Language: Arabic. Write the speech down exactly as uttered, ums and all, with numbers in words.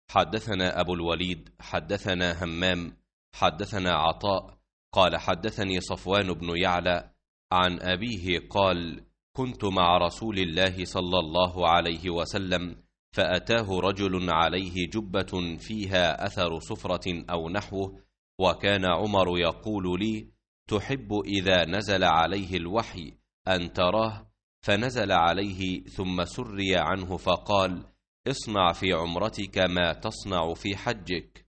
حدثنا أبو الوليد حدثنا همام حدثنا عطاء قال حدثني صفوان بن يعلى عن أبيه قال: كنت مع رسول الله صلى الله عليه وسلم فأتاه رجل عليه جبة فيها أثر صفرة أو نحوه، وكان عمر يقول لي: تحب إذا نزل عليه الوحي أن تراه؟ فنزل عليه ثم سري عنه فقال: اصنع في عمرتك ما تصنع في حجك.